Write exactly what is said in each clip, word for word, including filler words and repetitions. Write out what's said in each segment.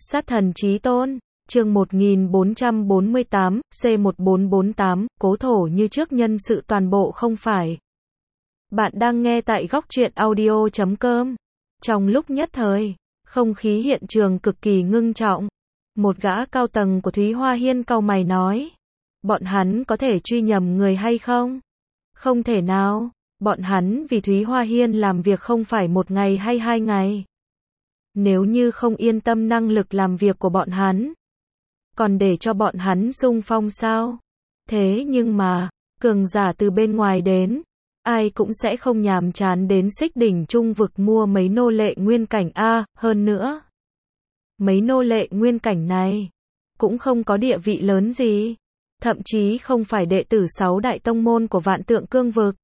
Sát thần chí tôn, chương một nghìn bốn trăm bốn mươi tám, C một bốn bốn tám, cố thổ như trước nhân sự toàn bộ không phải. Bạn đang nghe tại góc truyện audio chấm com. Trong lúc nhất thời, không khí hiện trường cực kỳ ngưng trọng. Một gã cao tầng của Thúy Hoa Hiên cau mày nói. Bọn hắn có thể truy nhầm người hay không? Không thể nào, bọn hắn vì Thúy Hoa Hiên làm việc không phải một ngày hay hai ngày. Nếu như không yên tâm năng lực làm việc của bọn hắn, còn để cho bọn hắn xung phong sao? Thế nhưng mà, cường giả từ bên ngoài đến, ai cũng sẽ không nhàm chán đến Xích Đỉnh Trung vực mua mấy nô lệ nguyên cảnh a, hơn nữa. Mấy nô lệ nguyên cảnh này, cũng không có địa vị lớn gì, thậm chí không phải đệ tử sáu đại tông môn của Vạn Tượng Cương vực.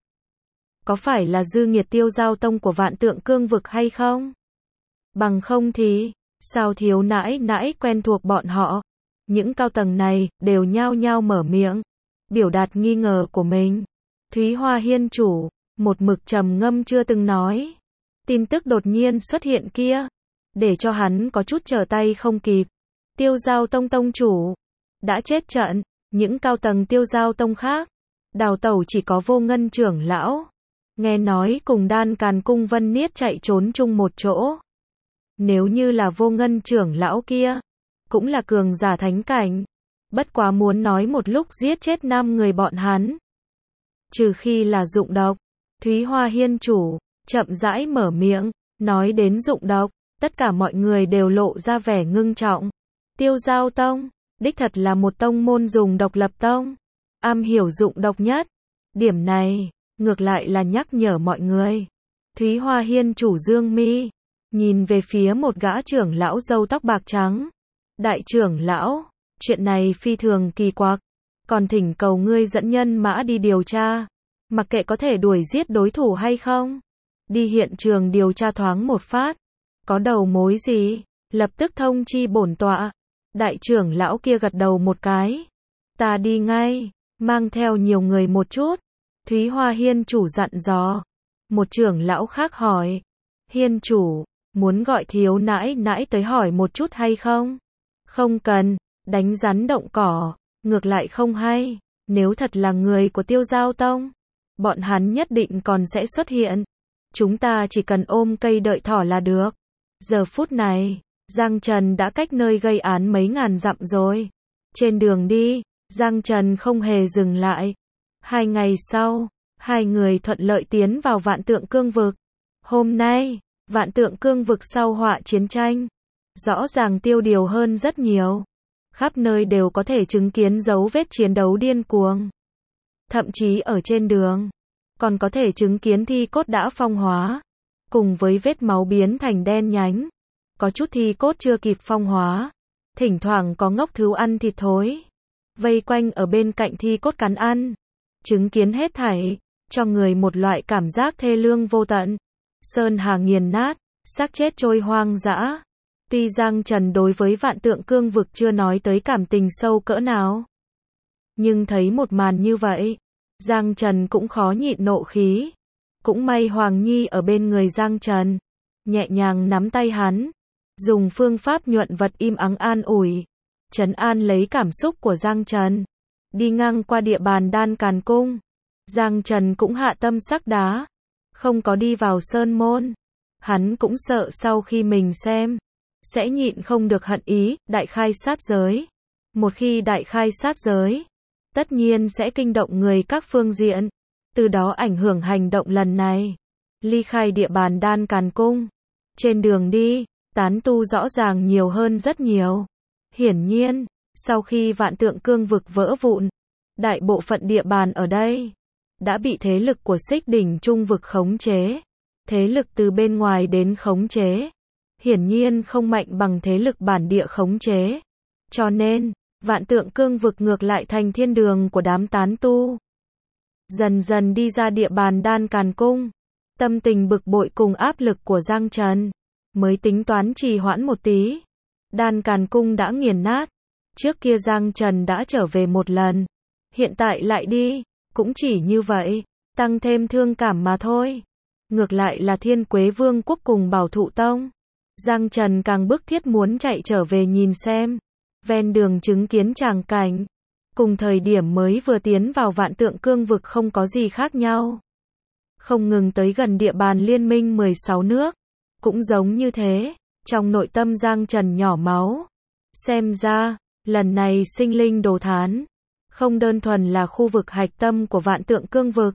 Có phải là dư nghiệt Tiêu Giao tông của Vạn Tượng Cương vực hay không? Bằng không thì, sao thiếu nãi nãi quen thuộc bọn họ? Những cao tầng này, đều nhao nhao mở miệng, biểu đạt nghi ngờ của mình. Thúy Hoa Hiên chủ, một mực trầm ngâm chưa từng nói. Tin tức đột nhiên xuất hiện kia, để cho hắn có chút trở tay không kịp. Tiêu Giao tông tông chủ, đã chết trận, những cao tầng Tiêu Giao tông khác, đào tẩu chỉ có Vô Ngân trưởng lão. Nghe nói cùng Đan Càn Cung Vân Niết chạy trốn chung một chỗ. Nếu như là Vô Ngân trưởng lão kia, cũng là cường giả thánh cảnh. Bất quá muốn nói một lúc giết chết năm người bọn hắn. Trừ khi là dụng độc. Thúy Hoa Hiên chủ, chậm rãi mở miệng, nói đến dụng độc, tất cả mọi người đều lộ ra vẻ ngưng trọng. Tiêu Giao tông, đích thật là một tông môn dùng độc lập tông, am hiểu dụng độc nhất. Điểm này, ngược lại là nhắc nhở mọi người. Thúy Hoa Hiên chủ dương mi, nhìn về phía một gã trưởng lão râu tóc bạc trắng. Đại trưởng lão, chuyện này phi thường kỳ quặc, còn thỉnh cầu ngươi dẫn nhân mã đi điều tra, mặc kệ có thể đuổi giết đối thủ hay không. Đi hiện trường điều tra thoáng một phát, có đầu mối gì, lập tức thông chi bổn tọa. Đại trưởng lão kia gật đầu một cái. Ta đi ngay, mang theo nhiều người một chút. Thúy Hoa Hiên chủ dặn dò. Một trưởng lão khác hỏi. Hiên chủ, muốn gọi thiếu nãi nãi tới hỏi một chút hay không? Không cần, đánh rắn động cỏ, ngược lại không hay. Nếu thật là người của Tiêu Giao tông, bọn hắn nhất định còn sẽ xuất hiện. Chúng ta chỉ cần ôm cây đợi thỏ là được. Giờ phút này, Giang Trần đã cách nơi gây án mấy ngàn dặm rồi. Trên đường đi, Giang Trần không hề dừng lại. Hai ngày sau, hai người thuận lợi tiến vào Vạn Tượng Cương vực. Hôm nay, Vạn Tượng Cương vực sau họa chiến tranh, rõ ràng tiêu điều hơn rất nhiều. Khắp nơi đều có thể chứng kiến dấu vết chiến đấu điên cuồng. Thậm chí ở trên đường, còn có thể chứng kiến thi cốt đã phong hóa, cùng với vết máu biến thành đen nhánh. Có chút thi cốt chưa kịp phong hóa, thỉnh thoảng có ngốc thú ăn thịt thối, vây quanh ở bên cạnh thi cốt cắn ăn. Chứng kiến hết thảy, cho người một loại cảm giác thê lương vô tận. Sơn hà nghiền nát, xác chết trôi hoang dã. Tuy Giang Trần đối với Vạn Tượng Cương vực chưa nói tới cảm tình sâu cỡ nào, nhưng thấy một màn như vậy, Giang Trần cũng khó nhịn nộ khí. Cũng may Hoàng Nhi ở bên người Giang Trần, nhẹ nhàng nắm tay hắn, dùng phương pháp nhuận vật im ắng an ủi, trấn an lấy cảm xúc của Giang Trần. Đi ngang qua địa bàn Đan Càn Cung, Giang Trần cũng hạ tâm sắc đá, không có đi vào sơn môn. Hắn cũng sợ sau khi mình xem, sẽ nhịn không được hận ý, đại khai sát giới. Một khi đại khai sát giới, tất nhiên sẽ kinh động người các phương diện, từ đó ảnh hưởng hành động lần này. Ly khai địa bàn Đan Càn Cung, trên đường đi, tán tu rõ ràng nhiều hơn rất nhiều. Hiển nhiên, sau khi Vạn Tượng Cương vực vỡ vụn, đại bộ phận địa bàn ở đây đã bị thế lực của Xích Đỉnh Trung vực khống chế. Thế lực từ bên ngoài đến khống chế, hiển nhiên không mạnh bằng thế lực bản địa khống chế. Cho nên, Vạn Tượng Cương vực ngược lại thành thiên đường của đám tán tu. Dần dần đi ra địa bàn Đan Càn Cung, tâm tình bực bội cùng áp lực của Giang Trần, mới tính toán trì hoãn một tí. Đan Càn Cung đã nghiền nát, trước kia Giang Trần đã trở về một lần, hiện tại lại đi, cũng chỉ như vậy, tăng thêm thương cảm mà thôi. Ngược lại là Thiên Quế Vương quốc cùng Bảo Thụ Tông, Giang Trần càng bức thiết muốn chạy trở về nhìn xem. Ven đường chứng kiến tràng cảnh. Cùng thời điểm mới vừa tiến vào vạn tượng cương vực không có gì khác nhau. Không ngừng tới gần địa bàn liên minh mười sáu nước. Cũng giống như thế. Trong nội tâm Giang Trần nhỏ máu. Xem ra, lần này sinh linh đồ thán. Không đơn thuần là khu vực hạch tâm của vạn tượng cương vực.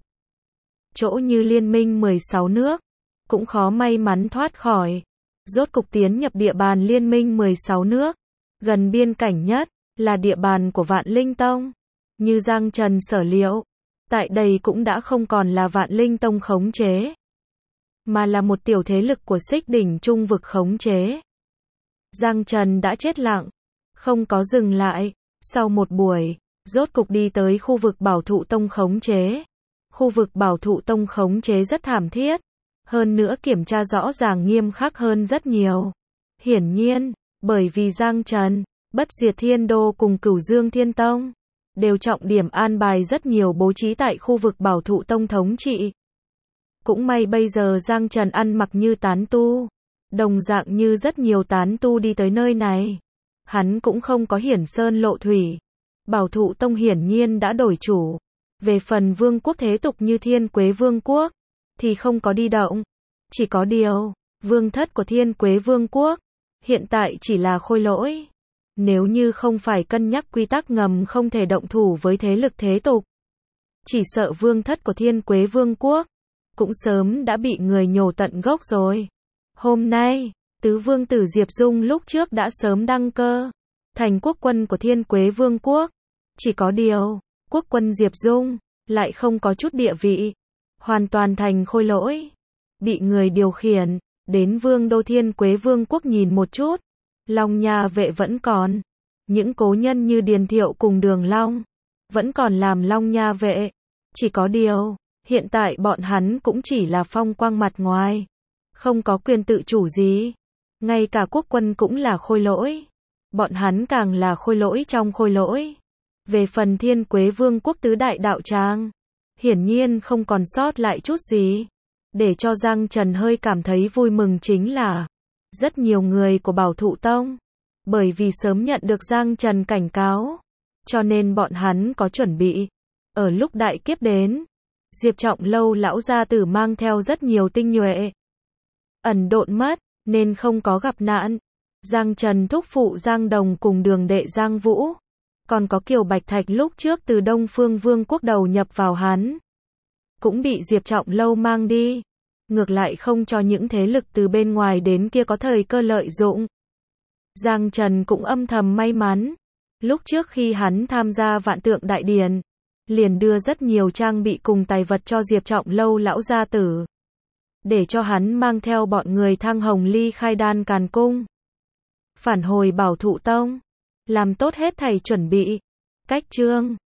Chỗ như liên minh mười sáu nước. Cũng khó may mắn thoát khỏi. Rốt cục tiến nhập địa bàn liên minh mười sáu nước. Gần biên cảnh nhất, là địa bàn của Vạn Linh Tông. Như Giang Trần sở liệu. Tại đây cũng đã không còn là Vạn Linh Tông khống chế. Mà là một tiểu thế lực của Xích Đỉnh Trung vực khống chế. Giang Trần đã chết lặng. Không có dừng lại. Sau một buổi, rốt cục đi tới khu vực Bảo Thụ Tông khống chế. Khu vực Bảo Thụ Tông khống chế rất thảm thiết. Hơn nữa kiểm tra rõ ràng nghiêm khắc hơn rất nhiều. Hiển nhiên, bởi vì Giang Trần, Bất Diệt Thiên Đô cùng Cửu Dương Thiên Tông, đều trọng điểm an bài rất nhiều bố trí tại khu vực Bảo Thụ Tông thống trị. Cũng may bây giờ Giang Trần ăn mặc như tán tu. Đồng dạng như rất nhiều tán tu đi tới nơi này. Hắn cũng không có hiển sơn lộ thủy. Bảo Thụ Tông hiển nhiên đã đổi chủ. Về phần vương quốc thế tục như Thiên Quế Vương quốc, thì không có đi động. Chỉ có điều, vương thất của Thiên Quế Vương quốc, hiện tại chỉ là khôi lỗi. Nếu như không phải cân nhắc quy tắc ngầm không thể động thủ với thế lực thế tục. Chỉ sợ vương thất của Thiên Quế Vương quốc, cũng sớm đã bị người nhổ tận gốc rồi. Hôm nay, tứ vương tử Diệp Dung lúc trước đã sớm đăng cơ, thành quốc quân của Thiên Quế Vương quốc. Chỉ có điều, quốc quân Diệp Dung, lại không có chút địa vị. Hoàn toàn thành khôi lỗi. Bị người điều khiển, đến vương đô Thiên Quế Vương quốc nhìn một chút. Long Nha vệ vẫn còn. Những cố nhân như Điền Thiệu cùng Đường Long, vẫn còn làm Long Nha vệ. Chỉ có điều, hiện tại bọn hắn cũng chỉ là phong quang mặt ngoài. Không có quyền tự chủ gì. Ngay cả quốc quân cũng là khôi lỗi. Bọn hắn càng là khôi lỗi trong khôi lỗi. Về phần Thiên Quế Vương quốc tứ đại đạo tràng, hiển nhiên không còn sót lại chút gì. Để cho Giang Trần hơi cảm thấy vui mừng chính là, rất nhiều người của Bảo Thụ Tông, bởi vì sớm nhận được Giang Trần cảnh cáo, cho nên bọn hắn có chuẩn bị. Ở lúc đại kiếp đến, Diệp Trọng Lâu lão gia tử mang theo rất nhiều tinh nhuệ. Ẩn độn mất, nên không có gặp nạn. Giang Trần thúc phụ Giang Đồng cùng đường đệ Giang Vũ. Còn có Kiều Bạch Thạch lúc trước từ Đông Phương Vương quốc đầu nhập vào hắn. Cũng bị Diệp Trọng Lâu mang đi. Ngược lại không cho những thế lực từ bên ngoài đến kia có thời cơ lợi dụng. Giang Trần cũng âm thầm may mắn. Lúc trước khi hắn tham gia vạn tượng đại điển, liền đưa rất nhiều trang bị cùng tài vật cho Diệp Trọng Lâu lão gia tử. Để cho hắn mang theo bọn người Thăng Hồng ly khai đan càn cung. Phản hồi Bảo Thụ Tông. Làm tốt hết thảy chuẩn bị. Cách chương